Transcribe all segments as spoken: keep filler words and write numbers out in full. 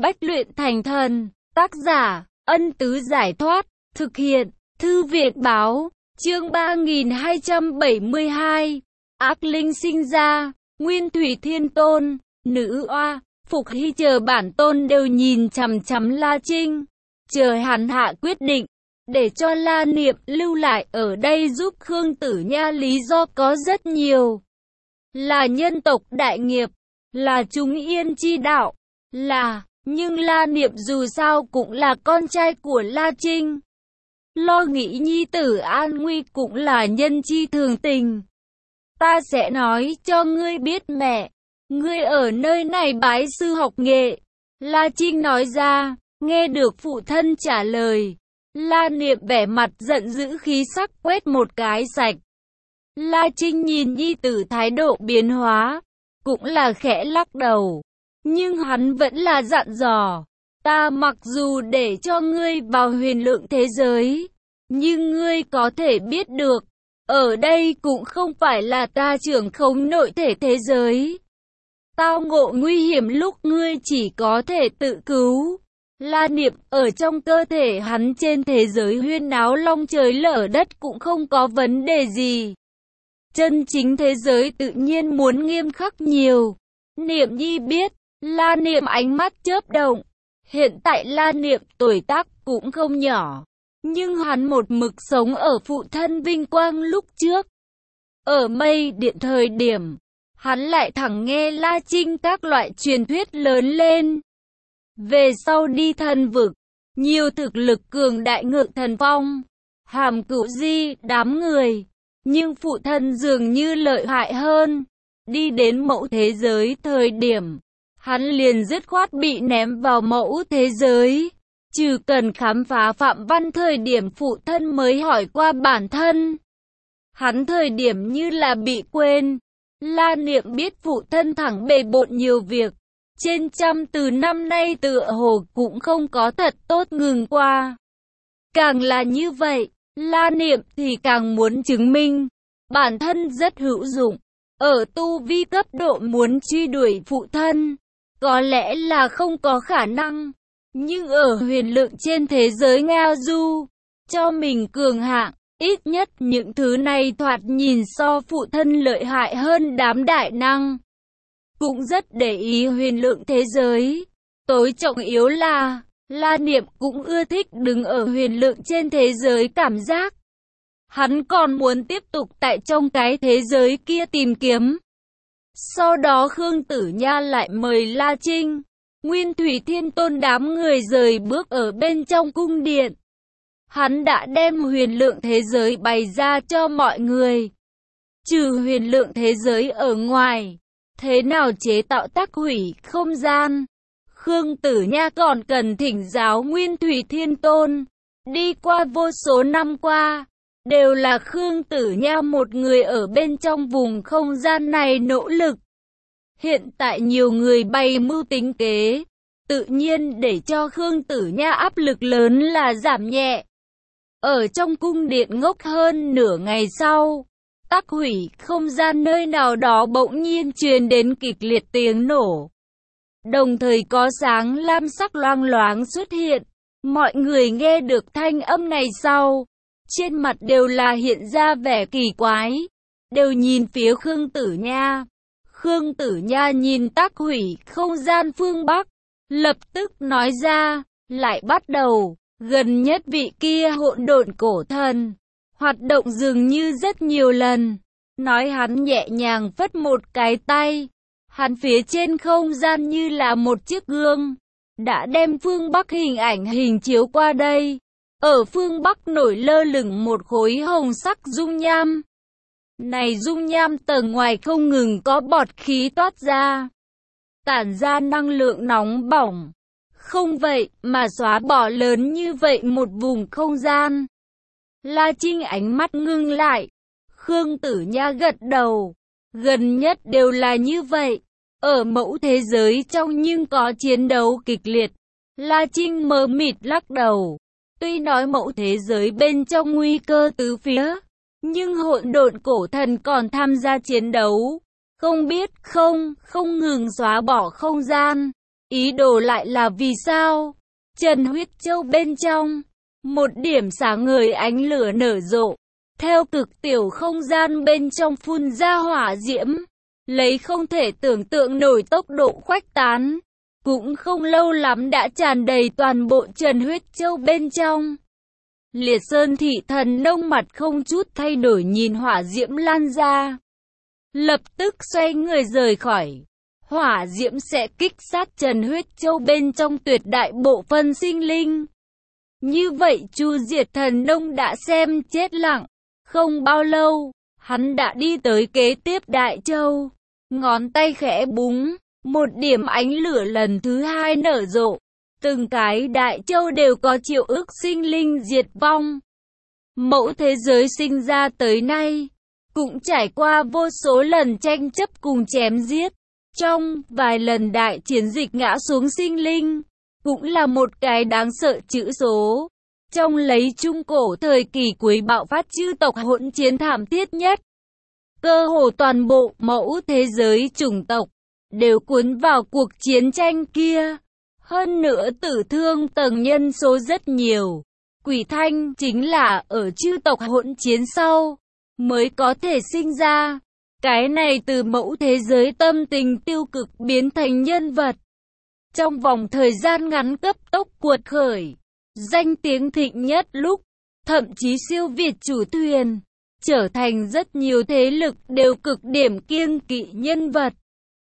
Bách luyện thành thần. Tác giả, Ân Tứ Giải Thoát. Thực hiện, Thư Việt Báo. Chương ba nghìn hai trăm bảy mươi hai. Ác linh sinh ra. Nguyên Thủy Thiên Tôn, Nữ Oa, Phục Hy chờ bản tôn đều nhìn chằm chằm La Trinh, chờ hắn hạ quyết định. Để cho La Niệm lưu lại ở đây giúp Khương Tử Nha lý do có rất nhiều. Là nhân tộc đại nghiệp, là chúng yên chi đạo, là, nhưng La Niệm dù sao cũng là con trai của La Trinh. Lo nghĩ nhi tử an nguy cũng là nhân chi thường tình. Ta sẽ nói cho ngươi biết mẹ, ngươi ở nơi này bái sư học nghệ. La Trinh nói ra, nghe được phụ thân trả lời. La Niệm vẻ mặt giận dữ khí sắc quét một cái sạch. La Trinh nhìn nhi tử thái độ biến hóa, cũng là khẽ lắc đầu. Nhưng hắn vẫn là dặn dò, ta mặc dù để cho ngươi vào huyền lượng thế giới, nhưng ngươi có thể biết được, ở đây cũng không phải là ta trưởng khống nội thể thế giới. Tao ngộ nguy hiểm lúc ngươi chỉ có thể tự cứu. La Niệm ở trong cơ thể hắn trên thế giới huyên náo long trời lở đất cũng không có vấn đề gì. Chân chính thế giới tự nhiên muốn nghiêm khắc nhiều. Niệm nhi biết, La Niệm ánh mắt chớp động. Hiện tại La Niệm tuổi tác cũng không nhỏ, nhưng hắn một mực sống ở phụ thân vinh quang lúc trước. Ở Mây Điện thời điểm, hắn lại thẳng nghe La Trinh các loại truyền thuyết lớn lên. Về sau đi thần vực, nhiều thực lực cường đại ngự thần phong, Hàm Cửu Di, đám người. Nhưng phụ thân dường như lợi hại hơn. Đi đến mẫu thế giới thời điểm, hắn liền dứt khoát bị ném vào mẫu thế giới. Trừ cần khám phá Phạm Văn thời điểm phụ thân mới hỏi qua bản thân. Hắn thời điểm như là bị quên. La Niệm biết phụ thân thẳng bề bộn nhiều việc. Trên trăm từ năm nay tựa hồ cũng không có thật tốt ngừng qua. Càng là như vậy, La Niệm thì càng muốn chứng minh bản thân rất hữu dụng. Ở tu vi cấp độ muốn truy đuổi phụ thân, có lẽ là không có khả năng. Nhưng ở huyền lượng trên thế giới ngao du, cho mình cường hạng, ít nhất những thứ này thoạt nhìn so phụ thân lợi hại hơn đám đại năng. Cũng rất để ý huyền lượng thế giới. Tối trọng yếu là, La Niệm cũng ưa thích đứng ở huyền lượng trên thế giới cảm giác. Hắn còn muốn tiếp tục tại trong cái thế giới kia tìm kiếm. Sau đó Khương Tử Nha lại mời La Trinh, Nguyên Thủy Thiên Tôn đám người rời bước ở bên trong cung điện. Hắn đã đem huyền lượng thế giới bày ra cho mọi người. Trừ huyền lượng thế giới ở ngoài, thế nào chế tạo tác hủy không gian, Khương Tử Nha còn cần thỉnh giáo Nguyên Thủy Thiên Tôn. Đi qua vô số năm qua, đều là Khương Tử Nha một người ở bên trong vùng không gian này nỗ lực. Hiện tại nhiều người bày mưu tính kế, tự nhiên để cho Khương Tử Nha áp lực lớn là giảm nhẹ. Ở trong cung điện ngốc hơn nửa ngày sau, tác hủy không gian nơi nào đó bỗng nhiên truyền đến kịch liệt tiếng nổ. Đồng thời có sáng lam sắc loang loáng xuất hiện. Mọi người nghe được thanh âm này sau, trên mặt đều là hiện ra vẻ kỳ quái, đều nhìn phía Khương Tử Nha. Khương Tử Nha nhìn tác hủy không gian phương Bắc, lập tức nói ra, lại bắt đầu, gần nhất vị kia hỗn độn cổ thần, hoạt động dường như rất nhiều lần. Nói hắn nhẹ nhàng phất một cái tay, hắn phía trên không gian như là một chiếc gương, đã đem phương Bắc hình ảnh hình chiếu qua đây. Ở phương Bắc nổi lơ lửng một khối hồng sắc dung nham. Này dung nham tầng ngoài không ngừng có bọt khí toát ra, tản ra năng lượng nóng bỏng. Không vậy mà xóa bỏ lớn như vậy một vùng không gian. La Trinh ánh mắt ngưng lại. Khương Tử Nha gật đầu. Gần nhất đều là như vậy. Ở mẫu thế giới trong nhưng có chiến đấu kịch liệt. La Trinh mờ mịt lắc đầu. Tuy nói mẫu thế giới bên trong nguy cơ tứ phía, nhưng hỗn độn cổ thần còn tham gia chiến đấu. Không biết không, không ngừng xóa bỏ không gian. Ý đồ lại là vì sao? Trần huyết châu bên trong, một điểm sáng ngời ánh lửa nở rộ, theo cực tiểu không gian bên trong phun ra hỏa diễm, lấy không thể tưởng tượng nổi tốc độ khuếch tán. Cũng không lâu lắm đã tràn đầy toàn bộ Trần huyết châu bên trong. Liệt Sơn thị thần nông mặt không chút thay đổi nhìn hỏa diễm lan ra, lập tức xoay người rời khỏi. Hỏa diễm sẽ kích sát Trần huyết châu bên trong tuyệt đại bộ phân sinh linh. Như vậy Chu Diệt thần nông đã xem chết lặng. Không bao lâu, hắn đã đi tới kế tiếp đại châu. Ngón tay khẽ búng, một điểm ánh lửa lần thứ hai nở rộ. Từng cái đại châu đều có triệu ước sinh linh diệt vong. Mẫu thế giới sinh ra tới nay, cũng trải qua vô số lần tranh chấp cùng chém giết. Trong vài lần đại chiến dịch ngã xuống sinh linh, cũng là một cái đáng sợ chữ số. Trong lấy trung cổ thời kỳ cuối bạo phát chư tộc hỗn chiến thảm thiết nhất. Cơ hồ toàn bộ mẫu thế giới chủng tộc đều cuốn vào cuộc chiến tranh kia. Hơn nữa tử thương tầng nhân số rất nhiều. Quỷ Thanh chính là ở chư tộc hỗn chiến sau mới có thể sinh ra. Cái này từ mẫu thế giới tâm tình tiêu cực biến thành nhân vật. Trong vòng thời gian ngắn cấp tốc cuột khởi, danh tiếng thịnh nhất lúc, thậm chí siêu việt chủ thuyền, trở thành rất nhiều thế lực đều cực điểm kiêng kỵ nhân vật.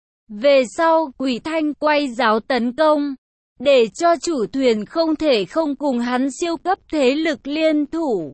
Về sau Quỷ Thanh quay giáo tấn công, để cho chủ thuyền không thể không cùng hắn siêu cấp thế lực liên thủ,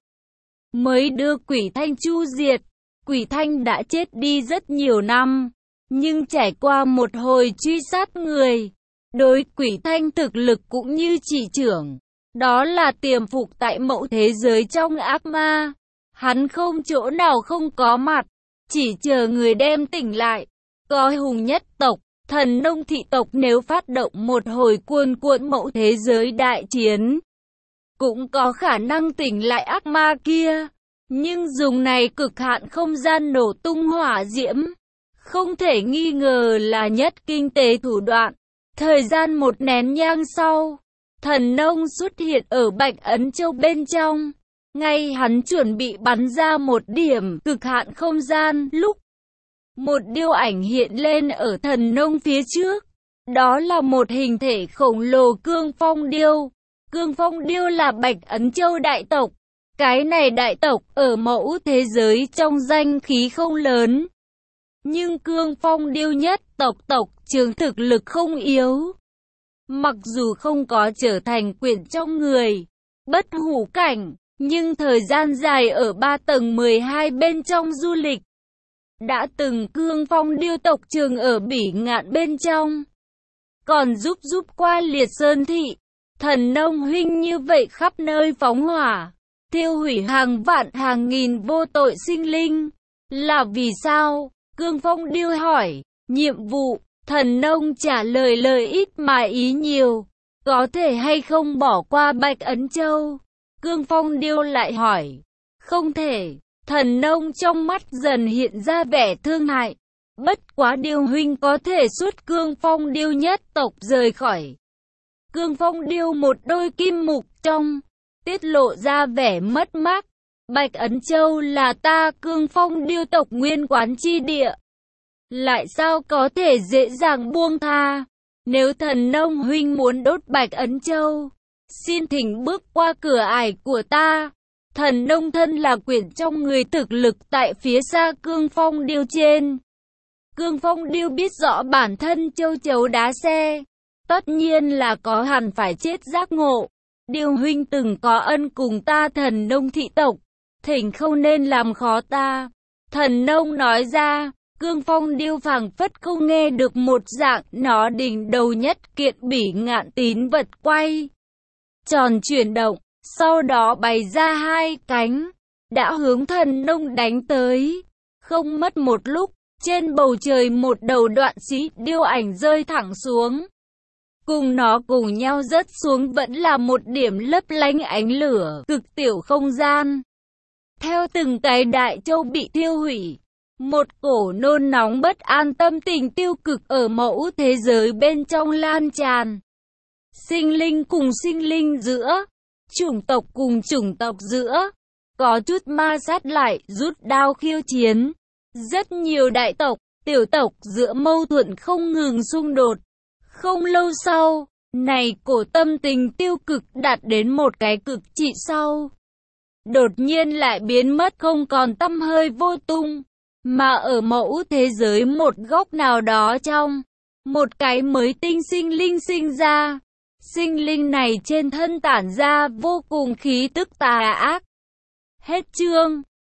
mới đưa Quỷ Thanh chu diệt. Quỷ Thanh đã chết đi rất nhiều năm, nhưng trải qua một hồi truy sát người, đối Quỷ Thanh thực lực cũng như chỉ trưởng. Đó là tiềm phục tại mẫu thế giới trong ác ma. Hắn không chỗ nào không có mặt, chỉ chờ người đem tỉnh lại. Có hùng nhất tộc, thần nông thị tộc nếu phát động một hồi cuồn cuộn mẫu thế giới đại chiến, cũng có khả năng tỉnh lại ác ma kia. Nhưng dùng này cực hạn không gian nổ tung hỏa diễm, không thể nghi ngờ là nhất kinh tế thủ đoạn. Thời gian một nén nhang sau, thần nông xuất hiện ở Bạch Ấn Châu bên trong. Ngay hắn chuẩn bị bắn ra một điểm cực hạn không gian lúc một điêu ảnh hiện lên ở thần nông phía trước. Đó là một hình thể khổng lồ cương phong điêu. Cương phong điêu là Bạch Ấn Châu đại tộc. Cái này đại tộc ở mẫu thế giới trong danh khí không lớn. Nhưng cương phong điêu nhất tộc tộc trưởng thực lực không yếu. Mặc dù không có trở thành quyển trong người, bất hủ cảnh, nhưng thời gian dài ở ba tầng mười hai bên trong du lịch. Đã từng cương phong điêu tộc trường ở Bỉ Ngạn bên trong. Còn giúp giúp qua Liệt Sơn thị, thần nông huynh như vậy khắp nơi phóng hỏa, tiêu hủy hàng vạn hàng nghìn vô tội sinh linh. Là vì sao? Cương phong điêu hỏi. Nhiệm vụ, thần nông trả lời lời ít mà ý nhiều. Có thể hay không bỏ qua Bạch Ấn Châu? Cương phong điêu lại hỏi. Không thể. Thần nông trong mắt dần hiện ra vẻ thương hại. Bất quá điêu huynh có thể xuất cương phong điêu nhất tộc rời khỏi. Cương phong điêu một đôi kim mục trong, tiết lộ ra vẻ mất mát. Bạch Ấn Châu là ta cương phong điêu tộc nguyên quán chi địa. Lại sao có thể dễ dàng buông tha? Nếu thần nông huynh muốn đốt Bạch Ấn Châu, xin thỉnh bước qua cửa ải của ta. Thần nông thân là quyển trong người thực lực tại phía xa cương phong điêu trên. Cương phong điêu biết rõ bản thân châu chấu đá xe, tất nhiên là có hẳn phải chết giác ngộ. Điêu huynh từng có ân cùng ta thần nông thị tộc, thỉnh không nên làm khó ta. Thần nông nói ra. Cương phong điêu phảng phất không nghe được một dạng, nó đỉnh đầu nhất kiện Bỉ Ngạn tín vật quay tròn chuyển động, sau đó bày ra hai cánh, đã hướng thần nông đánh tới. Không mất một lúc, trên bầu trời một đầu đoạn sĩ điêu ảnh rơi thẳng xuống. Cùng nó cùng nhau rớt xuống vẫn là một điểm lấp lánh ánh lửa, cực tiểu không gian. Theo từng cái đại châu bị thiêu hủy, Một cổ nôn nóng bất an tâm tình tiêu cực ở mẫu thế giới bên trong lan tràn. Sinh linh cùng sinh linh giữa, chủng tộc cùng chủng tộc giữa, có chút ma sát lại, rút đao khiêu chiến. Rất nhiều đại tộc, tiểu tộc giữa mâu thuẫn không ngừng xung đột. Không lâu sau, này cổ tâm tình tiêu cực đạt đến một cái cực trị sau. Đột nhiên lại biến mất không còn tăm hơi vô tung. Mà ở mẫu thế giới một góc nào đó trong, một cái mới tinh sinh linh sinh ra. Sinh linh này trên thân tản ra vô cùng khí tức tà ác. Hết chương.